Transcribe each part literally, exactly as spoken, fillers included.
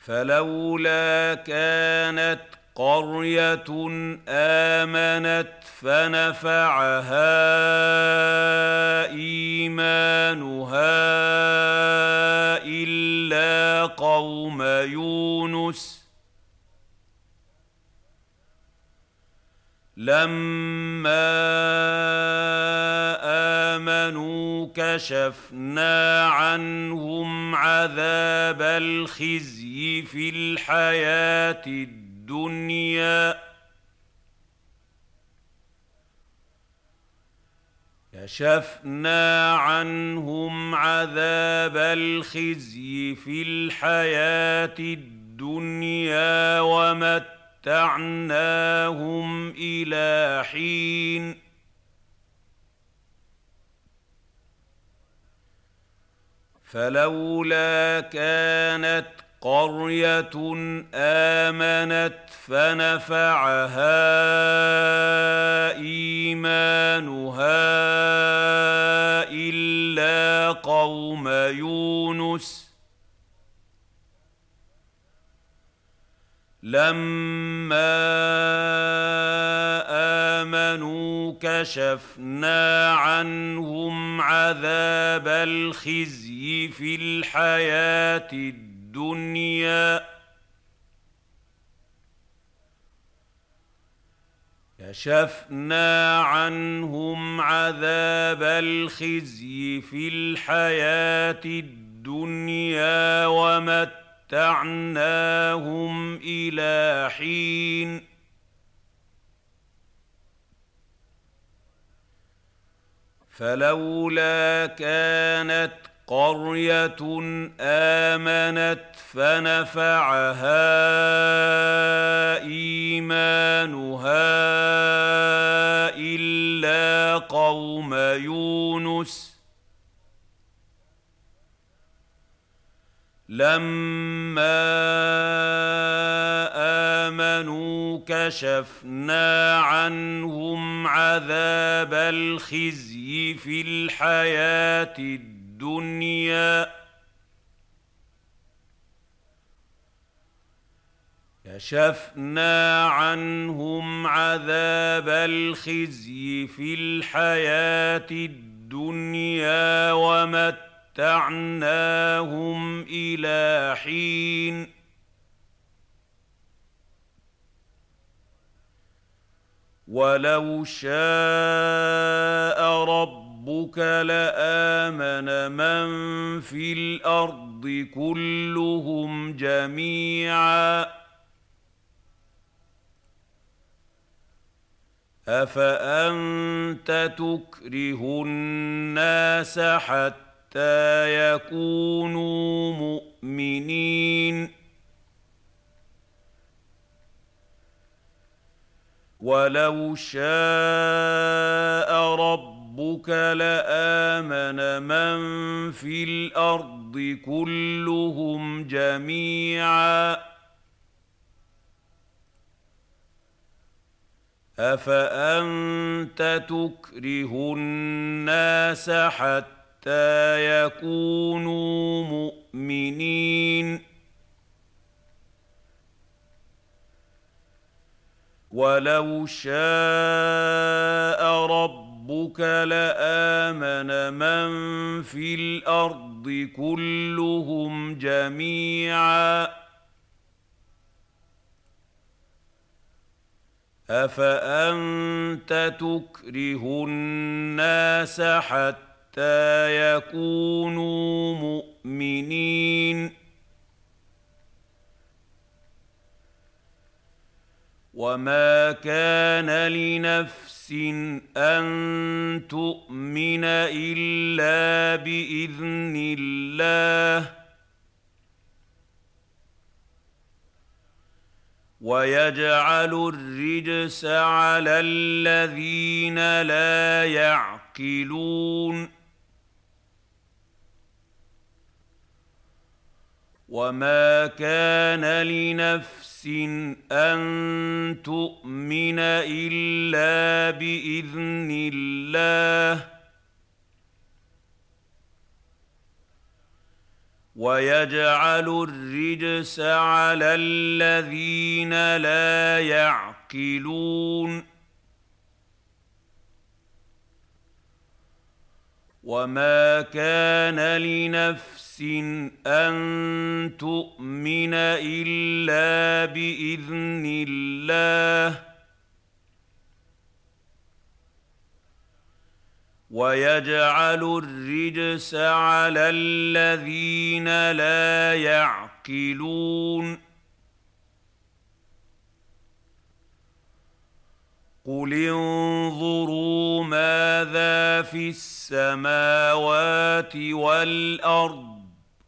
فلولا كانت قرية آمنت فنفعها إيمانها إلا قوم يونس لما آمنوا كشفنا عنهم عذاب الخزي في الحياة الدنيا كشفنا عنهم عذاب الخزي في الحياة الدنيا ومتعناهم إلى حين فلولا كانت قرية آمنت فنفعها إيمانها إلا قوم يونس لما آمنوا كشفنا عنهم عذاب الخزي في الحياة الدنيا كشفنا عنهم عذاب الخزي في الحياة الدنيا ومتعناهم إلى حين فلولا كانت قرية آمنت فنفعها إيمانها إلا قوم يونس لما آمنوا كشفنا عنهم عذاب الخزي في الحياة الدنيا كشفنا عنهم عذاب الخزي في الحياة الدنيا ومتعناهم إلى حين ولو شاء ربك لآمن من في الأرض كلهم جميعا أفأنت تكره الناس حتى يكونوا مؤمنين ولو شاء ربك لآمن من في الأرض كلهم جميعا أفأنت تكره الناس حتى يكونوا مؤمنين ولو شاء ربك لآمن من في الأرض كلهم جميعا أفأنت تكره الناس حتى يكونوا مؤمنين وما كان لنفس أن تؤمن إلا بإذن الله ويجعل الرجس على الذين لا يعقلون وما كان لنفس أن تؤمن إلا بإذن الله ويجعل الرجس على الذين لا يعقلون وما كان لنفس أن تؤمن إلا بإذن الله ويجعل الرجس على الذين لا يعقلون قل انظروا ماذا في السماوات والأرض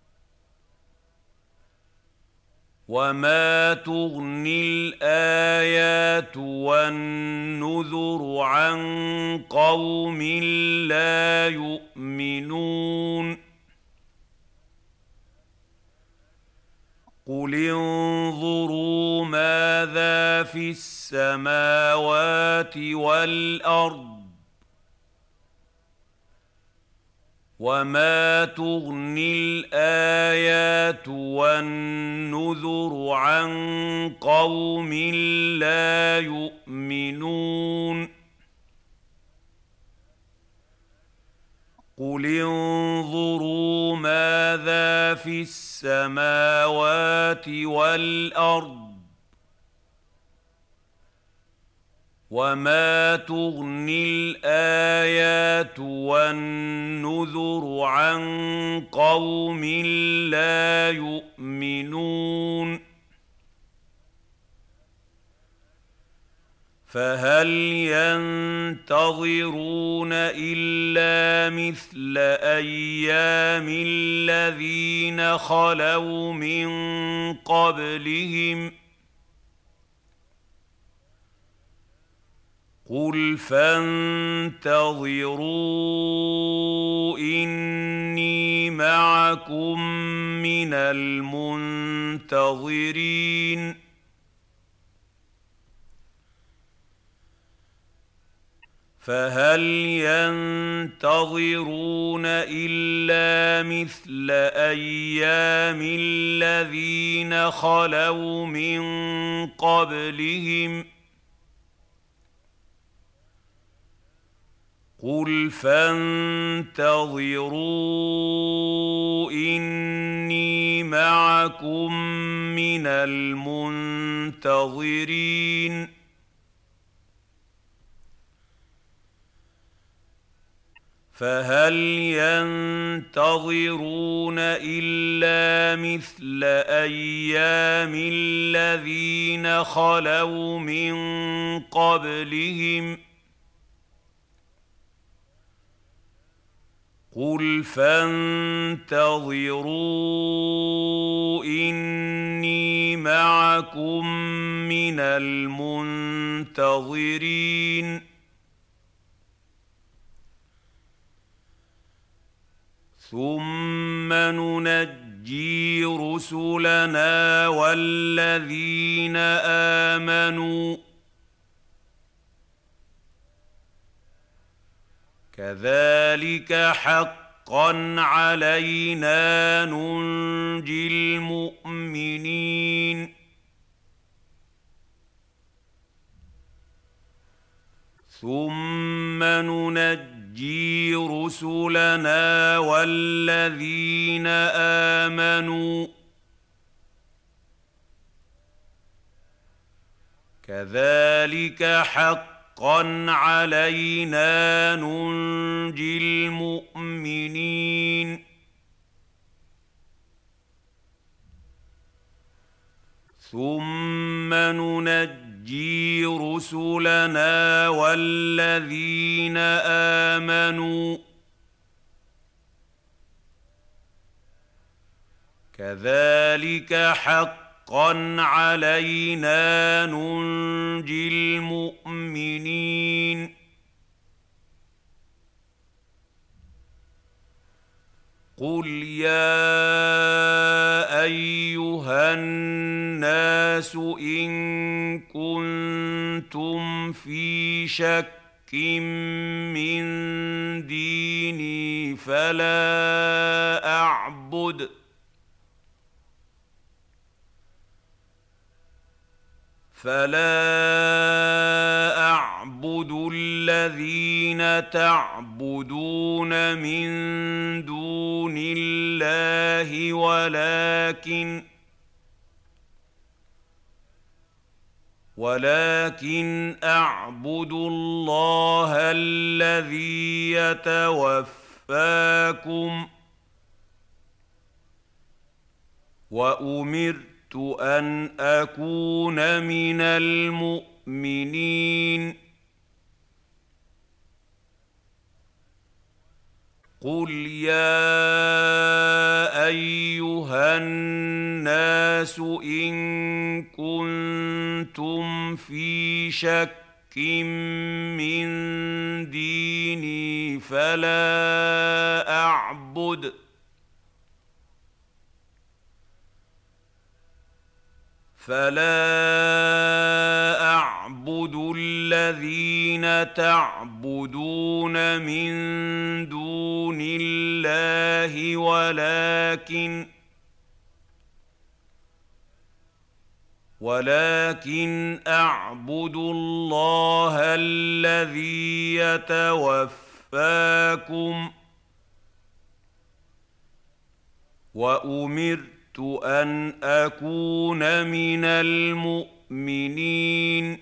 وما تغني الآيات والنذر عن قوم لا يؤمنون قل انظروا ماذا في السماوات والأرض وما تغني الآيات والنذر عن قوم لا يؤمنون قل انظروا ماذا في السماوات والأرض وما تغني الآيات والنذر عن قوم لا يؤمنون فهل ينتظرون إلا مثل أيام الذين خلوا من قبلهم قل فانتظروا إني معكم من المنتظرين فهل ينتظرون إلا مثل أيام الذين خلوا من قبلهم قل فانتظروا إني معكم من المنتظرين فهل ينتظرون إلا مثل أيام الذين خلوا من قبلهم قل فانتظروا إني معكم من المنتظرين ثم ننجي رسلنا والذين آمنوا كذلك حقا علينا ننجي المؤمنين ثم ننجي رسلنا والذين آمنوا كذلك حقا حقا علينا ننجي المؤمنين ثم ننجي رسلنا والذين آمنوا كذلك حقا حقا علينا ننجي المؤمنين قل يا أيها الناس إن كنتم في شك من ديني فلا أعبد فلا أعبد الذين تعبدون من دون الله ولكن ولكن أعبد الله الذي يتوفاكم وأمرت أن أكون من المؤمنين قل يا أيها الناس إن كنتم في شك من ديني فلا أعبد فلا أعبد الذين تعبدون من دون الله ولكن ولكن أعبد الله الذي يتوفاكم وأمرت أن أكون من المؤمنين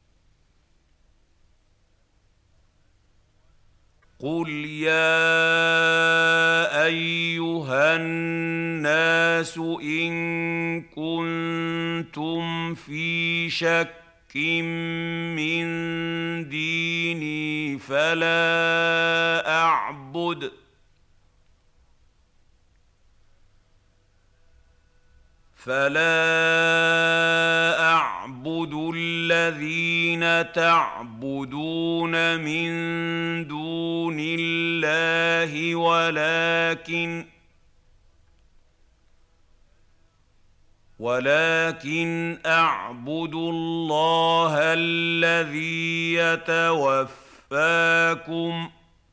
قل يا أيها الناس إن كنتم في شك من ديني فلا أعبد فلا أعبد الذين تعبدون من دون الله ولكن ولكن أعبد الله الذي يتوفاكم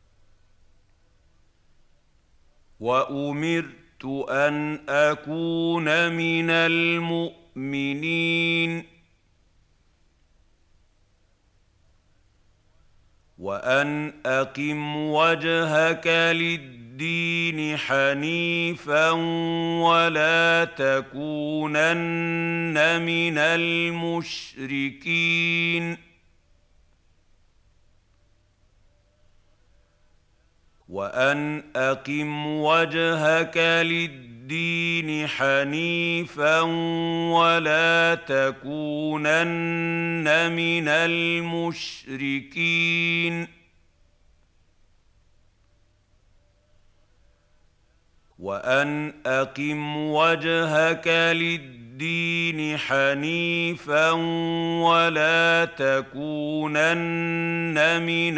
وأمرت أن أكون من المؤمنين وأن أقم وجهك للدين حنيفا ولا تكونن من المشركين وأن أقم وجهك للدين حنيفا ولا تكونن من المشركين وأن أقم وجهك للدين حنيفا ولا تكونن من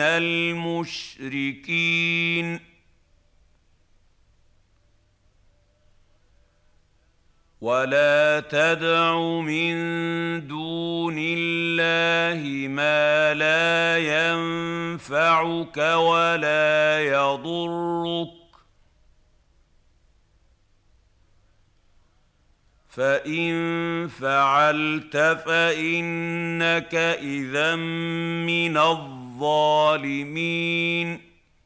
المشركين ولا تدع من دون الله ما لا ينفعك ولا يضرك فإن فعلت فإنك إذا من الظالمين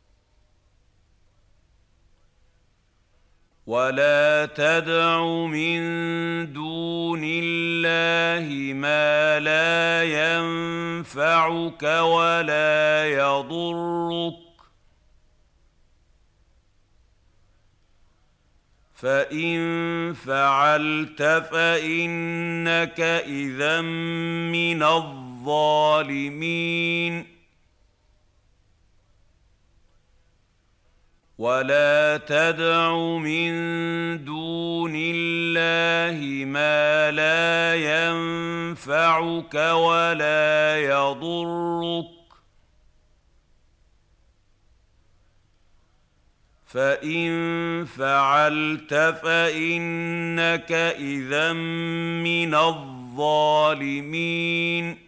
ولا تدع من دون الله ما لا ينفعك ولا يضرك فإن فعلت فإنك إذا من الظالمين ولا تدع من دون الله ما لا ينفعك ولا يضرك فإن فعلت فإنك إذا من الظالمين ولا تدع من دون الله ما لا ينفعك ولا يضرك فإن فعلت فإنك إذا من الظالمين ولا تدع من دون الله ما لا ينفعك ولا يضرك فإن فعلت فإنك إذا ولا تدع من دون الله ما لا ينفعك ولا يضرك فإن فعلت فإنك إذا من الظالمين